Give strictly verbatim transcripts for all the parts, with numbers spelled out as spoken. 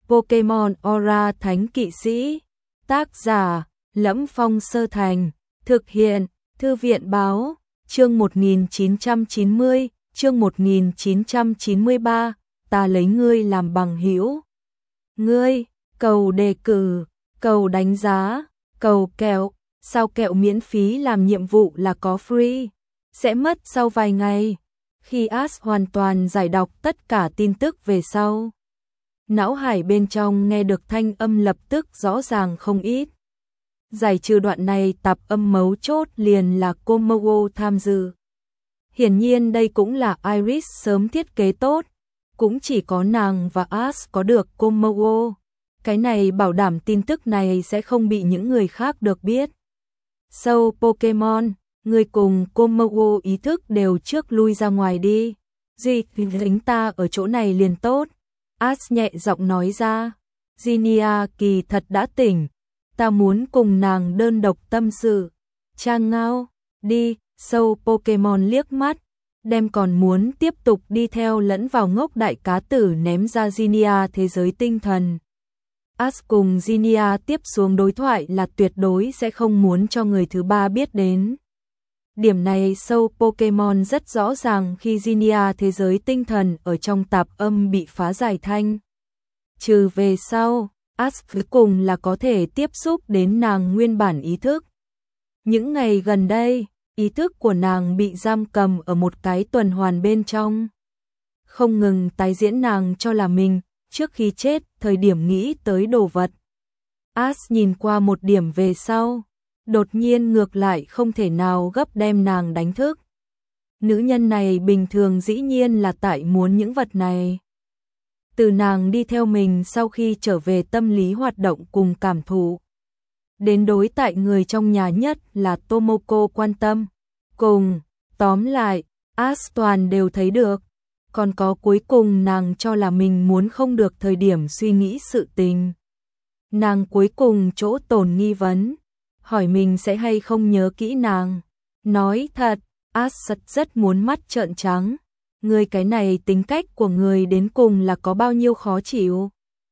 Pokemon Aura Thánh Kỵ Sĩ. Tác giả: Lẫm Phong Sơ Thành. Thực hiện: Thư viện báo. Chương một nghìn chín trăm chín mươi, chương một nghìn chín trăm chín mươi ba, ta lấy ngươi làm bằng hữu. Ngươi, cầu đề cử, cầu đánh giá, cầu kẹo, sao kẹo miễn phí làm nhiệm vụ là có free, sẽ mất sau vài ngày. Khi Ash hoàn toàn giải đọc tất cả tin tức về sau, não hải bên trong nghe được thanh âm lập tức rõ ràng không ít. Giải trừ đoạn này tạp âm mấu chốt liền là Komodo tham dự. Hiển nhiên đây cũng là Iris sớm thiết kế tốt, cũng chỉ có nàng và Ash có được Komodo. Cái này bảo đảm tin tức này sẽ không bị những người khác được biết. Sâu Pokemon, người cùng Komodo ý thức đều trước lui ra ngoài đi. Gì, lính ta ở chỗ này liền tốt. Ash nhẹ giọng nói ra. Zinnia kỳ thật đã tỉnh. Ta muốn cùng nàng đơn độc tâm sự. Trang ngao, đi, sâu Pokemon liếc mắt, đem còn muốn tiếp tục đi theo lẫn vào ngốc đại cá tử ném ra Zinnia thế giới tinh thần. Ash cùng Zinnia tiếp xuống đối thoại là tuyệt đối sẽ không muốn cho người thứ ba biết đến. Điểm này sâu Pokemon rất rõ ràng khi Zinnia thế giới tinh thần ở trong tạp âm bị phá giải thanh. Trừ về sau, Ash cuối cùng là có thể tiếp xúc đến nàng nguyên bản ý thức. Những ngày gần đây, ý thức của nàng bị giam cầm ở một cái tuần hoàn bên trong. Không ngừng tái diễn nàng cho là mình, trước khi chết, thời điểm nghĩ tới đồ vật. Ash nhìn qua một điểm về sau, đột nhiên ngược lại không thể nào gấp đem nàng đánh thức. Nữ nhân này bình thường dĩ nhiên là tại muốn những vật này. Từ nàng đi theo mình sau khi trở về tâm lý hoạt động cùng cảm thụ, đến đối tại người trong nhà nhất là Tomoko quan tâm, cùng, tóm lại, Ash toàn đều thấy được. Còn có cuối cùng nàng cho là mình muốn không được thời điểm suy nghĩ sự tình. Nàng cuối cùng chỗ tồn nghi vấn, hỏi mình sẽ hay không nhớ kỹ nàng. Nói thật, Ash rất rất muốn mắt trợn trắng. Người cái này tính cách của người đến cùng là có bao nhiêu khó chịu.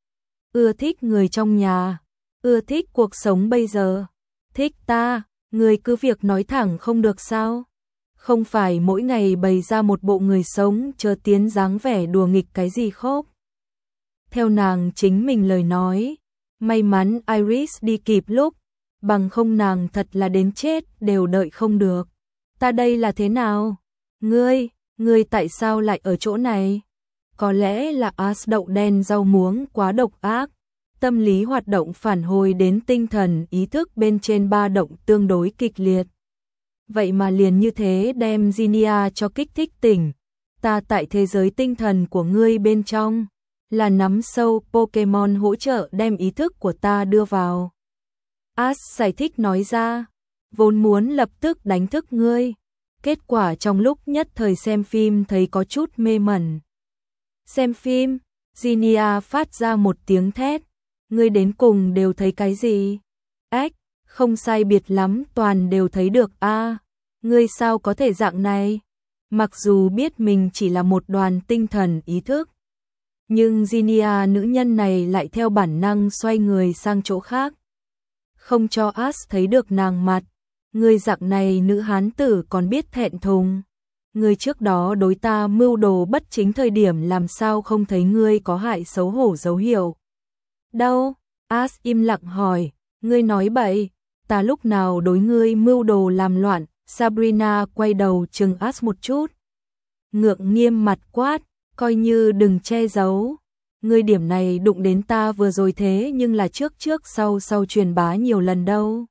Ưa thích người trong nhà, ưa thích cuộc sống bây giờ. Thích ta, người cứ việc nói thẳng không được sao? Không phải mỗi ngày bày ra một bộ người sống chờ tiến dáng vẻ đùa nghịch cái gì khóc. Theo nàng chính mình lời nói, may mắn Iris đi kịp lúc, bằng không nàng thật là đến chết đều đợi không được. Ta đây là thế nào? Ngươi, ngươi tại sao lại ở chỗ này? Có lẽ là Ash đậu đen rau muống quá độc ác. Tâm lý hoạt động phản hồi đến tinh thần ý thức bên trên ba động tương đối kịch liệt. Vậy mà liền như thế đem Zinnia cho kích thích tỉnh. Ta tại thế giới tinh thần của ngươi bên trong, là nắm sâu Pokemon hỗ trợ đem ý thức của ta đưa vào. Ash giải thích nói ra, vốn muốn lập tức đánh thức ngươi. Kết quả trong lúc nhất thời xem phim thấy có chút mê mẩn. Xem phim, Zinnia phát ra một tiếng thét. Ngươi đến cùng đều thấy cái gì? Ếch, không sai biệt lắm toàn đều thấy được a. À, ngươi sao có thể dạng này? Mặc dù biết mình chỉ là một đoàn tinh thần ý thức, nhưng Zinnia nữ nhân này lại theo bản năng xoay người sang chỗ khác. Không cho Ash thấy được nàng mặt. Ngươi dạng này nữ hán tử còn biết thẹn thùng. Ngươi trước đó đối ta mưu đồ bất chính thời điểm làm sao không thấy ngươi có hại xấu hổ dấu hiệu. Đâu? Ash im lặng hỏi. Ngươi nói bậy, ta lúc nào đối ngươi mưu đồ làm loạn? Sabrina quay đầu chừng Ash một chút. Ngượng nghiêm mặt quát, coi như đừng che giấu. Ngươi điểm này đụng đến ta vừa rồi thế nhưng là trước trước sau sau truyền bá nhiều lần đâu.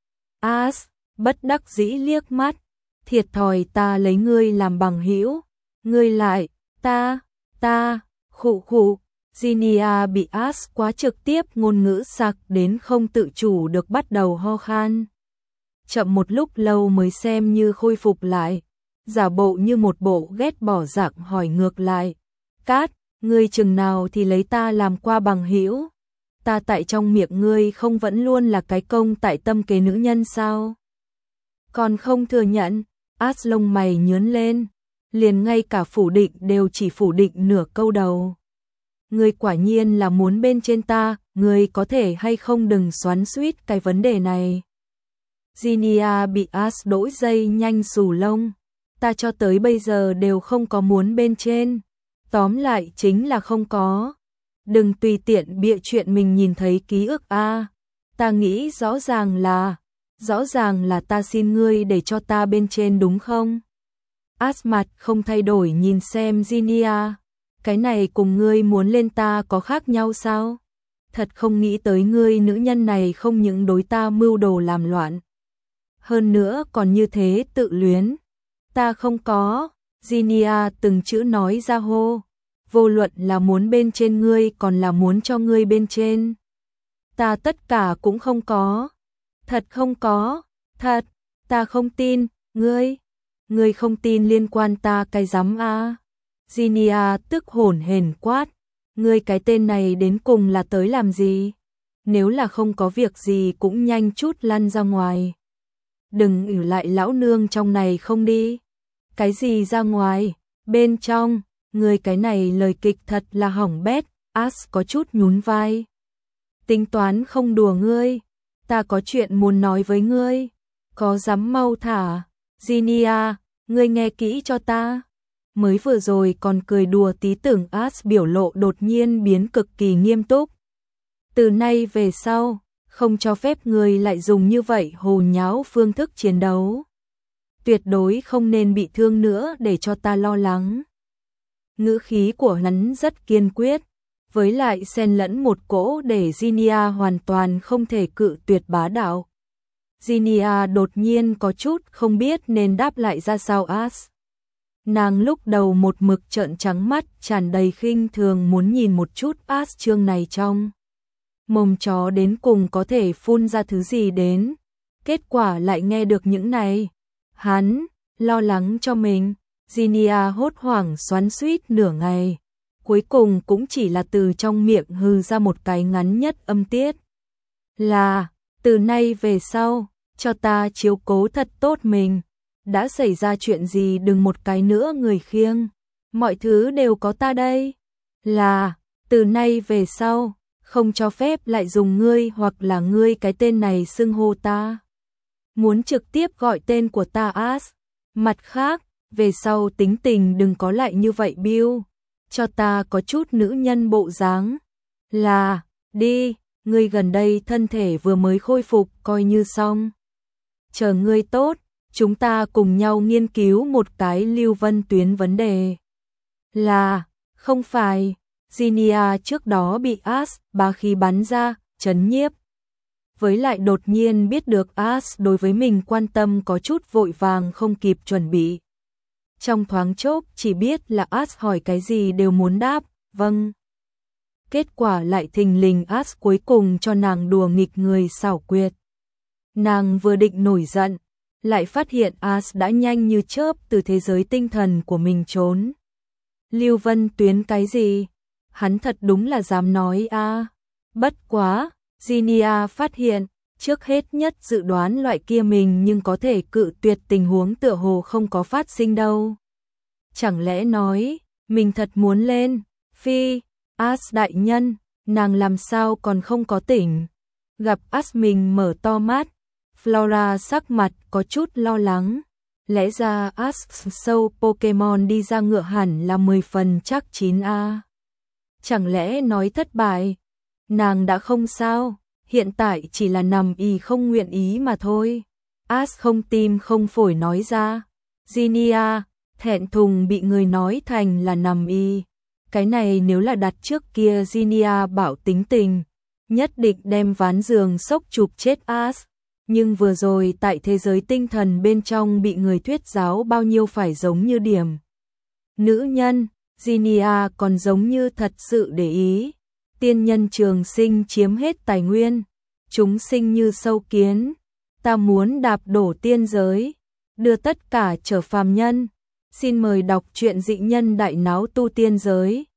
Ash bất đắc dĩ liếc mắt, thiệt thòi ta lấy ngươi làm bằng hữu, ngươi lại, ta, ta, khụ khụ. Zinnia bị Ash quá trực tiếp ngôn ngữ sặc đến không tự chủ được bắt đầu ho khan. Chậm một lúc lâu mới xem như khôi phục lại, giả bộ như một bộ ghét bỏ dạng hỏi ngược lại. Cát, ngươi chừng nào thì lấy ta làm qua bằng hữu? Ta tại trong miệng ngươi không vẫn luôn là cái công tại tâm kế nữ nhân sao? Còn không thừa nhận, Ash lông mày nhướng lên, liền ngay cả phủ định đều chỉ phủ định nửa câu đầu. ngươi quả nhiên là muốn bên trên ta, ngươi có thể hay không đừng xoắn xuýt cái vấn đề này. Ginia bị As đỗi dây nhanh xù lông, ta cho tới bây giờ đều không có muốn bên trên, tóm lại chính là không có. Đừng tùy tiện bịa chuyện mình nhìn thấy ký ức a. Ta nghĩ rõ ràng là, rõ ràng là ta xin ngươi để cho ta bên trên đúng không? As mặt không thay đổi nhìn xem Ginia, cái này cùng ngươi muốn lên ta có khác nhau sao? Thật không nghĩ tới ngươi nữ nhân này không những đối ta mưu đồ làm loạn, hơn nữa còn như thế tự luyến. Ta không có, Ginia từng chữ nói ra hô, vô luận là muốn bên trên ngươi còn là muốn cho ngươi bên trên. Ta tất cả cũng không có, thật không có, thật, ta không tin, ngươi, ngươi không tin liên quan ta cái rắm a. Ginia tức hổn hển quát, ngươi cái tên này đến cùng là tới làm gì? Nếu là không có việc gì cũng nhanh chút lăn ra ngoài. Đừng ỷ lại lão nương trong này không đi. Cái gì ra ngoài? Bên trong, ngươi cái này lời kịch thật là hỏng bét. As có chút nhún vai. Tính toán không đùa ngươi, ta có chuyện muốn nói với ngươi. Có dám mau thả? Ginia, ngươi nghe kỹ cho ta. Mới vừa rồi còn cười đùa tí tưởng As biểu lộ đột nhiên biến cực kỳ nghiêm túc. Từ nay về sau, không cho phép ngươi lại dùng như vậy hồ nháo phương thức chiến đấu. Tuyệt đối không nên bị thương nữa để cho ta lo lắng. Ngữ khí của hắn rất kiên quyết, với lại xen lẫn một cỗ để Ginia hoàn toàn không thể cự tuyệt bá đạo. Ginia đột nhiên có chút không biết nên đáp lại ra sao As. Nàng lúc đầu một mực trợn trắng mắt tràn đầy khinh thường muốn nhìn một chút As chương này trong mồm chó đến cùng có thể phun ra thứ gì đến. Kết quả lại nghe được những này. Hắn, lo lắng cho mình. Ginia hốt hoảng xoắn xuýt nửa ngày. Cuối cùng cũng chỉ là từ trong miệng hừ ra một cái ngắn nhất âm tiết. Là, từ nay về sau, cho ta chiếu cố thật tốt mình. Đã xảy ra chuyện gì đừng một cái nữa người khiêng. Mọi thứ đều có ta đây. Là, từ nay về sau, không cho phép lại dùng ngươi hoặc là ngươi cái tên này xưng hô ta. Muốn trực tiếp gọi tên của ta As. Mặt khác, về sau tính tình đừng có lại như vậy Bill. Cho ta có chút nữ nhân bộ dáng. Là, đi, ngươi gần đây thân thể vừa mới khôi phục coi như xong. Chờ ngươi tốt, chúng ta cùng nhau nghiên cứu một cái lưu vân tuyến vấn đề. Là, không phải, Ginia trước đó bị As bá khí bắn ra, chấn nhiếp. Với lại đột nhiên biết được As đối với mình quan tâm có chút vội vàng không kịp chuẩn bị. Trong thoáng chốc chỉ biết là As hỏi cái gì đều muốn đáp, vâng. Kết quả lại thình lình As cuối cùng cho nàng đùa nghịch người xảo quyệt. Nàng vừa định nổi giận, lại phát hiện As đã nhanh như chớp từ thế giới tinh thần của mình trốn. Lưu Vân tuyến cái gì? Hắn thật đúng là dám nói a. À. Bất quá, Ginia phát hiện, trước hết nhất dự đoán loại kia mình nhưng có thể cự tuyệt tình huống tựa hồ không có phát sinh đâu. Chẳng lẽ nói, mình thật muốn lên, phi, As đại nhân, nàng làm sao còn không có tỉnh. Gặp As mình mở to mắt, Flora sắc mặt có chút lo lắng. Lẽ ra As sâu Pokemon đi ra ngựa hẳn là mười phần chắc chín a. Chẳng lẽ nói thất bại? Nàng đã không sao, hiện tại chỉ là nằm y không nguyện ý mà thôi. As không tim không phổi nói ra. Ginia, thẹn thùng bị người nói thành là nằm y. Cái này nếu là đặt trước kia Ginia bảo tính tình, nhất định đem ván giường sốc chụp chết As. Nhưng vừa rồi tại thế giới tinh thần bên trong bị người thuyết giáo bao nhiêu phải giống như điểm. Nữ nhân, Ginia còn giống như thật sự để ý. Tiên nhân trường sinh chiếm hết tài nguyên. Chúng sinh như sâu kiến. Ta muốn đạp đổ tiên giới. Đưa tất cả trở phàm nhân. Xin mời đọc truyện dị nhân đại náo tu tiên giới.